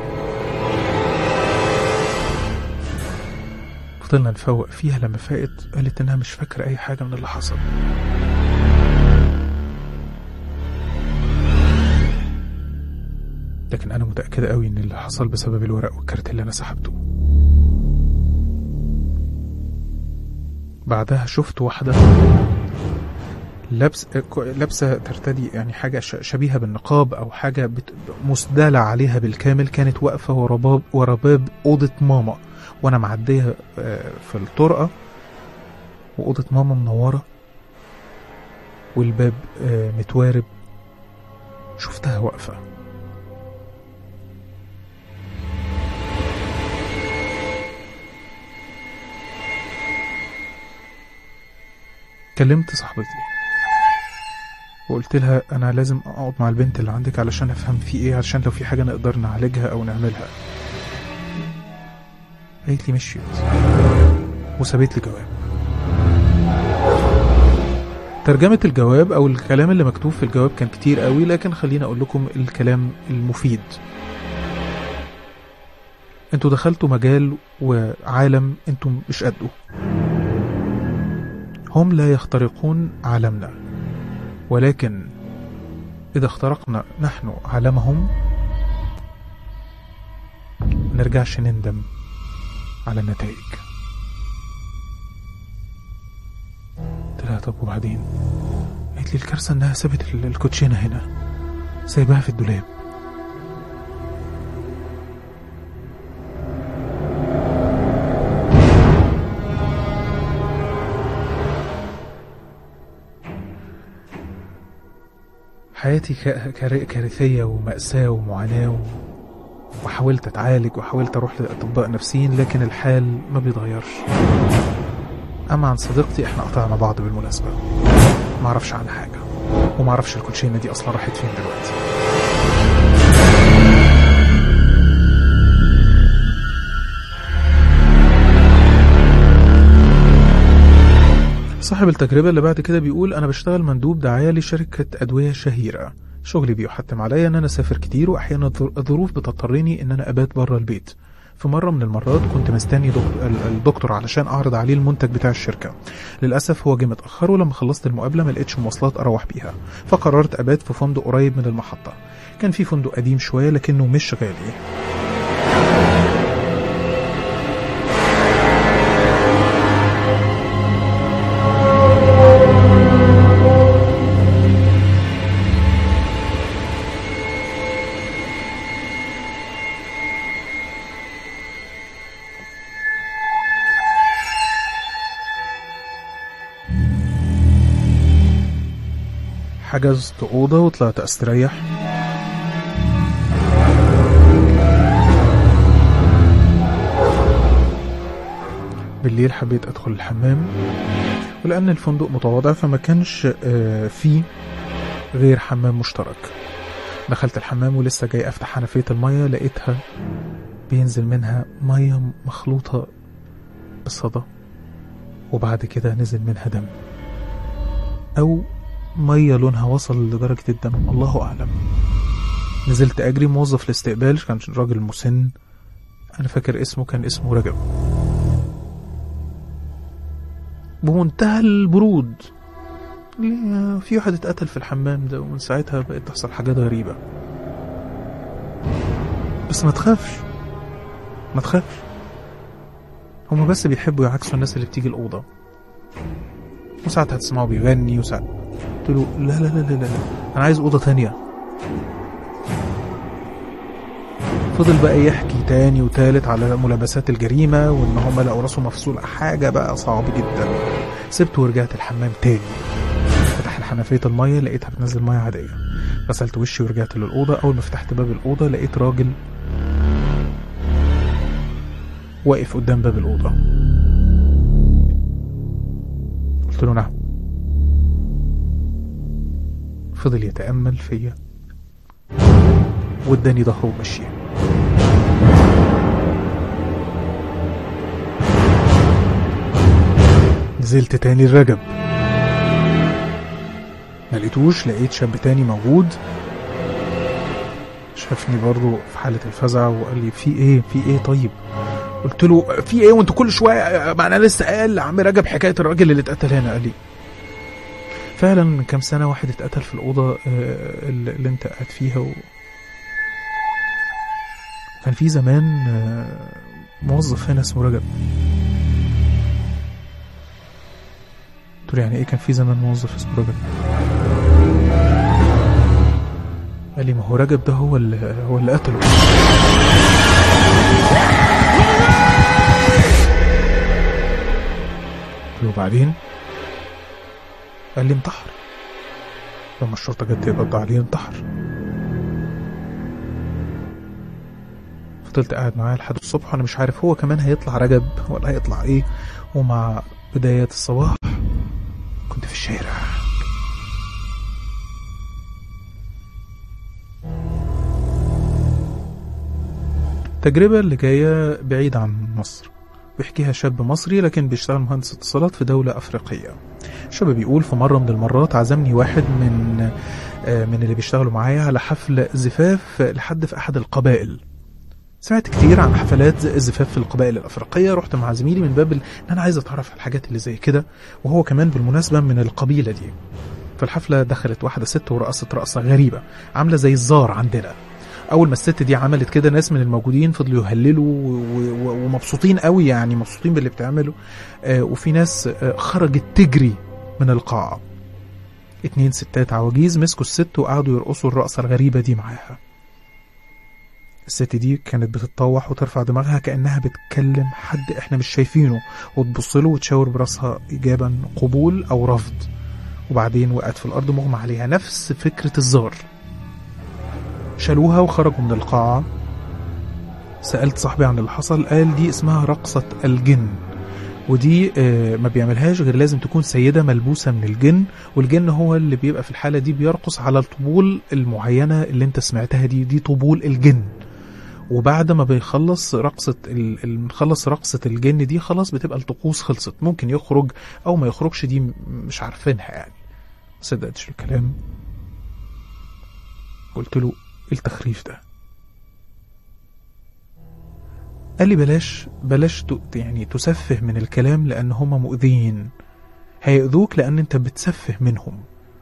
فضلنا نفوق فيها. لما فاقت قالت إنها مش فاكرة أي حاجة من اللي حصل. لكن أنا متأكدة قوي إن اللي حصل بسبب الورق والكارت اللي أنا سحبته. بعدها شفت واحدة لابسة ترتدي يعني حاجة شبيهة بالنقاب أو حاجة مسدلة عليها بالكامل، كانت واقفة ورا باب أوضة ماما، وأنا معدية في الطرقة، وأوضة ماما منورة والباب متوارب. شفتها واقفة. كلمت صاحبتي وقلت لها أنا لازم أقعد مع البنت اللي عندك علشان أفهم في إيه، علشان لو في حاجة نقدر نعالجها أو نعملها. قالت لي مشيت وسابت لي جواب. ترجمة الجواب أو الكلام اللي مكتوب في الجواب كان كتير قوي، لكن خليني أقول لكم الكلام المفيد. انتوا دخلتوا مجال وعالم انتوا مش قده. هم لا يخترقون عالمنا، ولكن إذا اخترقنا نحن عالمهم نرجعش نندم على النتائج. قلت لها طب وبعدين؟ قالت لي الكارثة انها سابت الكوتشينة هنا، سايبها في الدولاب. حياتي كارثية ومأساة ومعاناة، وحاولت أتعالج وحاولت أروح لأطباء نفسيين، لكن الحال ما بيتغيرش. أما عن صديقتي إحنا قطعنا بعض بالمناسبة، ما أعرفش عنها حاجة، وما أعرفش الكوتشينة دي أصلا راحت فين دلوقتي. صاحب التجربة اللي بعد كده بيقول أنا بشتغل مندوب دعاية لشركة أدوية شهيرة. شغلي بيحتم عليا أن أنا أسافر كتير، وأحيانا الظروف بتضطرني أن أنا أبات برا البيت. في مرة من المرات كنت مستني الدكتور علشان أعرض عليه المنتج بتاع الشركة. للأسف هو جه متأخر، ولما خلصت المقابلة ما لقيتش مواصلات أروح بيها، فقررت أبات في فندق قريب من المحطة. كان في فندق قديم شوية لكنه مش غالي. حجزت أوضة وطلعت أستريح. بالليل حبيت أدخل الحمام، ولأن الفندق متواضع فما كانش فيه غير حمام مشترك. دخلت الحمام ولسه جاي أفتح حنفية المية، لقيتها بينزل منها مية مخلوطة بالصدى، وبعد كده نزل منها دم، أو مية لونها وصل لدرجة الدم، الله أعلم. نزلت أجري. موظف الاستقبال كان راجل مسن، أنا فاكر اسمه، كان اسمه رجب، بمنتهى البرود في واحد اتقتل في الحمام ده، ومن ساعتها بقت تحصل حاجات غريبة. بس ما تخافش ما تخافش، هما بس بيحبوا يعكسوا الناس اللي بتيجي الأوضة. وساعتها هتسمعوا بيغني، وساعتها قلت له لا لا لا لا لا، أنا عايز أوضة تانية. فضل بقى يحكي تاني وتالت على ملابسات الجريمة، وإن هم لقوا راسه مفصول، حاجة بقى صعب جدا. سبته ورجعت الحمام تاني. فتح الحنفية المية لقيتها بتنزل مية عادية. غسلت وشي ورجعت للأوضة. أول ما فتحت باب الأوضة لقيت راجل واقف قدام باب الأوضة. قلت له نعم. فضل يتأمل فيا واداني ظهره ومشي. نزلت تاني الرجب. ما لقيتوش. لقيت شاب تاني موجود، شافني برضو في حالة الفزع وقال لي في ايه طيب؟ قلت له في ايه وانتوا كل شوية؟ ما انا لسه قال عم رجب حكاية الراجل اللي اتقتل هنا. قال لي فعلا من كام سنة واحد اتقتل في الأوضة اللي انت قاعد فيها، كان في زمان موظف هنا اسمه رجب. قلت له يعني ايه كان في زمان موظف اسمه رجب؟ قال لي ما هو رجب ده هو اللي قتله. قلت له وبعدين؟ قال لي انتحر. لما الشرطة جت تقبض عليه انتحر. فضلت قاعد معاه لحد الصبح وانا مش عارف هو كمان هيطلع رجب ولا هيطلع ايه. ومع بداية الصباح كنت في الشارع. التجربة اللي جاية بعيد عن مصر، بيحكيها شاب مصري لكن بيشتغل مهندس اتصالات في دولة أفريقية. الشاب بيقول في مرة من المرات عزمني واحد من اللي بيشتغلوا معايا على حفل زفاف لحد في أحد القبائل. سمعت كتير عن حفلات الزفاف في القبائل الأفريقية، رحت مع زميلي من باب إن أنا عايز أتعرف على الحاجات اللي زي كده، وهو كمان بالمناسبة من القبيلة دي. في الحفلة دخلت واحدة ست ورقصت رقصة غريبة عاملة زي الزار عندنا. أول ما الست دي عملت كده ناس من الموجودين فضلوا يهللوا ومبسوطين قوي، يعني مبسوطين باللي بتعمله. وفي ناس خرجت تجري من القاعة. 2 ستات عواجيز مسكوا الست وقعدوا يرقصوا الرقصة الغريبة دي معاها. الست دي كانت بتتطوح وترفع دماغها كأنها بتكلم حد احنا مش شايفينه، وتبصله وتشاور براسها إجابة قبول أو رفض. وبعدين وقعت في الأرض مغمى عليها، نفس فكرة الزار. شالوها وخرجوا من القاعة. سألت صاحبي عن اللي حصل، قال دي اسمها رقصة الجن، ودي ما بيعملهاش غير لازم تكون سيدة ملبوسة من الجن، والجن هو اللي بيبقى في الحالة دي بيرقص على الطبول المعينة اللي انت سمعتها دي طبول الجن. وبعد ما بيخلص نخلص رقصة الجن دي خلاص بتبقى الطقوس خلصت، ممكن يخرج أو ما يخرجش دي مش عارفينها يعني. صدقتش الكلام، قلت له ايه التخريف ده؟ قال لي بلاش يعني تسفه من الكلام لأن هما مؤذين، هيأذوك لأن انت بتسفه منهم.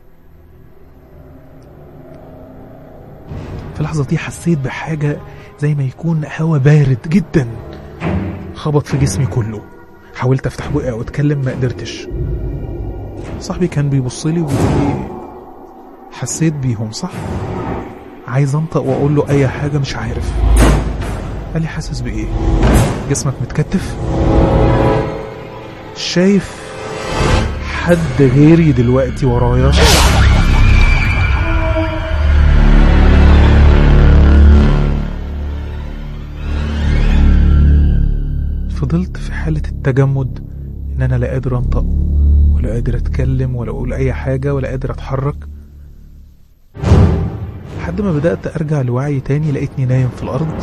في اللحظة دي حسيت بحاجة زي ما يكون هوا بارد جدا خبط في جسمي كله. حاولت افتح بقي او اتكلم ما قدرتش. صاحبي كان بيبصلي ويقول لي حسيت بيهم صح؟ عايز انطق واقول له اي حاجة مش عارف. قال لي حاسس بايه؟ جسمك متكتف؟ شايف حد غيري دلوقتي ورايا؟ فضلت في حالة التجمد، ان انا لا قادر انطق ولا قادر اتكلم ولا اقول اي حاجة ولا قادر اتحرك، لحد ما بدأت ارجع لوعي تاني. لقيتني نايم في الارض،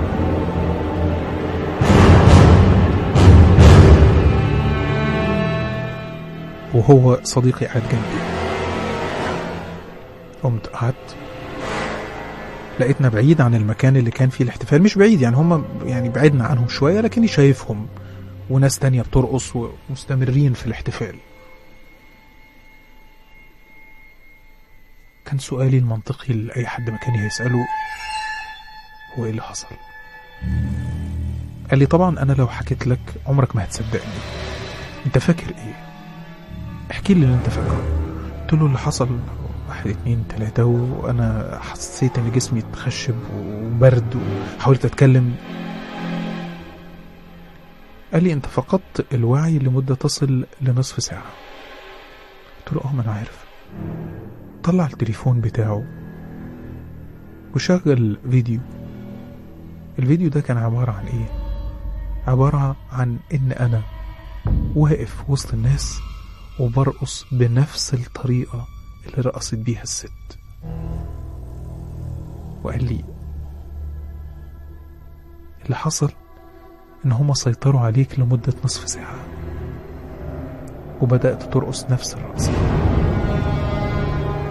وهو صديقي قاعد جنبي. قمت قعدت، لقيتنا بعيد عن المكان اللي كان فيه الاحتفال، مش بعيد يعني هم يعني بعدنا عنهم شوية، لكني شايفهم وناس تانية بترقص ومستمرين في الاحتفال. كان سؤالي المنطقي لأي حد مكاني هيسأله هو ايه اللي حصل؟ قال لي طبعا انا لو حكيت لك عمرك ما هتصدقني، انت فاكر ايه؟ احكي لي اللي انت فاكره. قلت له اللي حصل 1 2 3 وانا حسيت ان جسمي اتخشب وبرد وحاولت اتكلم. قال لي انت فقدت الوعي لمدة تصل لنصف ساعة. قلت له ما انا عارف. طلع التليفون بتاعه وشغل فيديو. الفيديو ده كان عبارة عن ايه؟ عبارة عن ان انا واقف وسط الناس وبرقص بنفس الطريقة اللي رقصت بيها الست. وقال لي اللي حصل ان هما سيطروا عليك لمدة نصف ساعة وبدأت ترقص نفس الرقصة.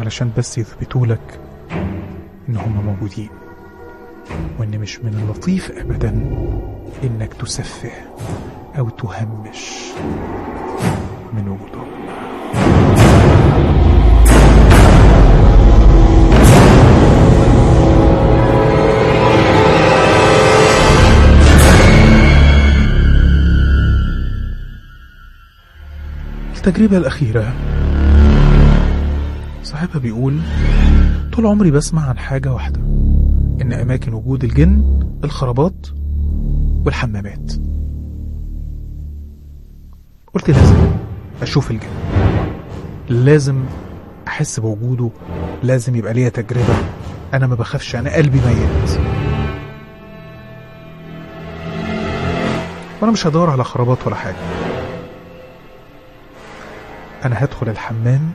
علشان بس يثبتولك إن هم موجودين، وإن مش من اللطيف أبدا إنك تسفه أو تهمش من وجودهم. التجربة الأخيرة صاحبها بيقول: طول عمري بسمع عن حاجة واحدة، إن أماكن وجود الجن الخرابات والحمامات. قلت لازم أشوف الجن، لازم أحس بوجوده، لازم يبقى ليا تجربة. أنا ما بخافش، أنا قلبي ميت، وأنا مش هدور على خرابات ولا حاجة. أنا هدخل الحمام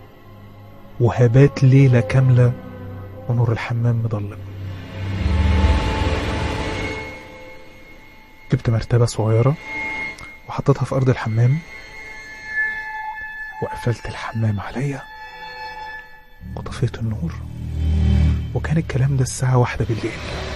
وهبات ليلة كاملة ونور الحمام مضلم. جبت مرتبة صغيرة وحطيتها في أرض الحمام وقفلت الحمام عليا وطفيت النور، وكان الكلام ده الساعة 1 بالليل.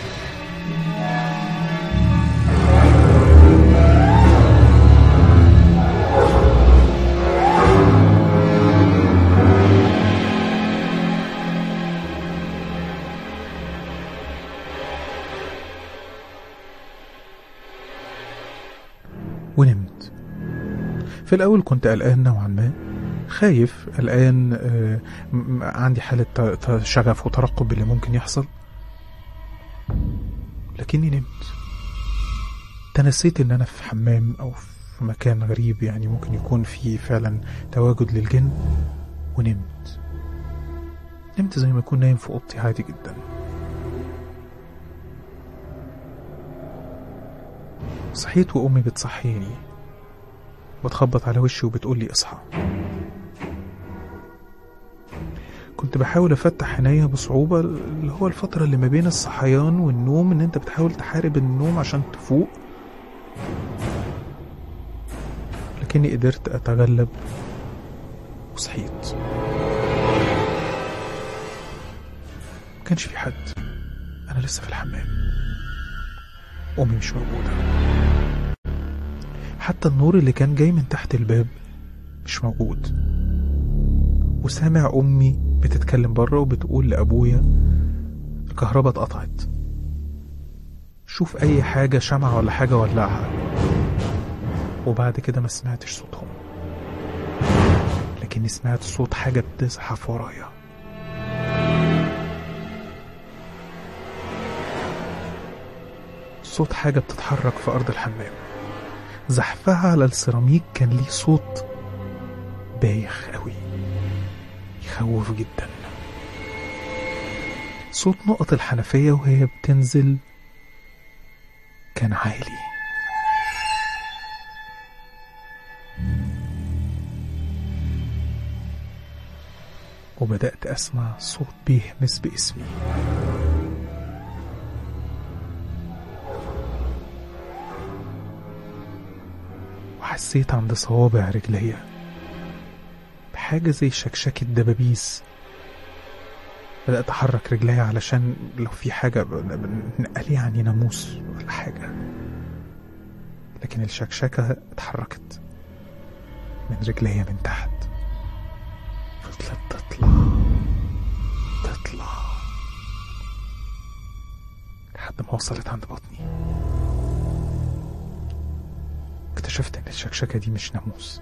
ونمت. في الأول كنت قلقان نوعا ما، خايف، قلقان، عندي حالة شغف وترقب اللي ممكن يحصل، لكني نمت. تنسيت ان انا في حمام او في مكان غريب يعني ممكن يكون فيه فعلا تواجد للجن، ونمت. نمت زي ما يكون نايم في اوضتي عادي جدا. صحيت وامي بتصحيني، بتخبط على وشي وبتقولي اصحى. كنت بحاول افتح عينيا بصعوبة، اللي هو الفترة اللي ما بين الصحيان والنوم، ان انت بتحاول تحارب النوم عشان تفوق، لكني قدرت اتغلب وصحيت. مكانش في حد، انا لسه في الحمام، امي مش موجودة، حتى النور اللي كان جاي من تحت الباب مش موجود. وسامع امي بتتكلم بره وبتقول لابويا الكهرباء اتقطعت، شوف اي حاجة شمعة ولا حاجة ولعها. وبعد كده ما سمعتش صوتهم، لكني سمعت صوت حاجة بتزحف ورايا. صوت حاجة بتتحرك في أرض الحمام، زحفها على السيراميك كان ليه صوت بايخ قوي يخوف جدا. صوت نقط الحنفية وهي بتنزل كان عالي. وبدأت أسمع صوت بيهمس باسمي. وحسيت عند صوابع رجليا بحاجة زي شكشكة دبابيس. بدأت أحرك رجليا علشان لو في حاجة نقل يعني ناموس ولا حاجة، لكن الشكشكة اتحركت من رجليا من تحت، فضلت تطلع لحد ما وصلت عند بطني. اكتشفت ان الشكشكة دي مش ناموس،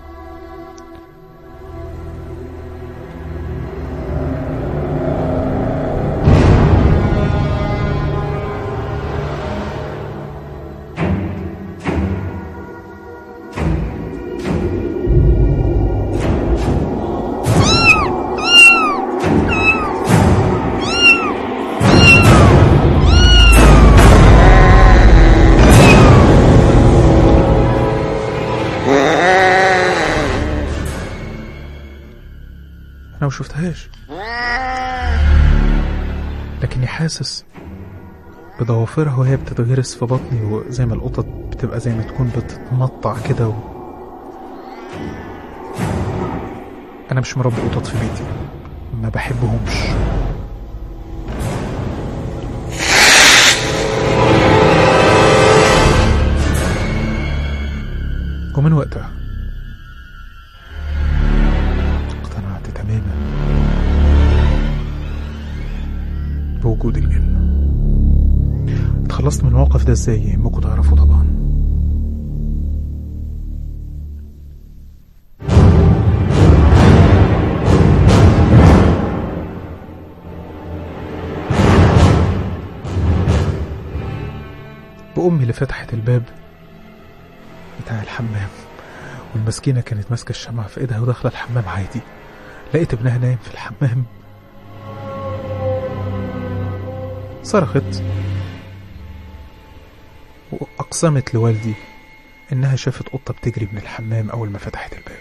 أنا ما شفتهاش، لكني حاسس بضوافرها وهي بتتغرس في بطني، وزي ما القطط بتبقى زي ما تكون بتتمطع كده أنا مش مربي قطط في بيتي، ما بحبهمش. ومن وقتها اقتنعت تماما بوجود الجن. اتخلصت من الموقف ده ازاي؟ ممكن تعرفوا طبعا. بأمي اللي فتحت الباب بتاع الحمام، والمسكينة كانت ماسكة الشمعة في ايدها وداخلة الحمام عادي. لقيت ابنها نايم في الحمام، صرخت وأقسمت لوالدي إنها شافت قطة بتجري من الحمام أول ما فتحت الباب.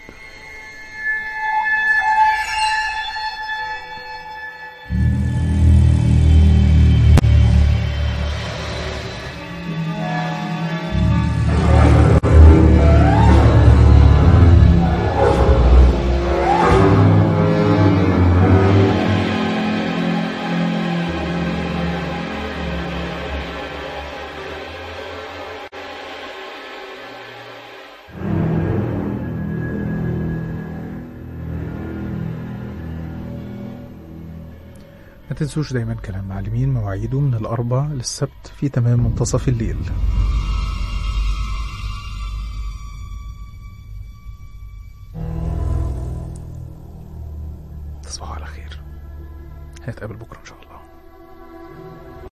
ما تنسوش دايما كلام معلمين، مواعيده من الأربع للسبت في تمام منتصف الليل. تصبحوا على خير، هنتقابل بكرة إن شاء الله.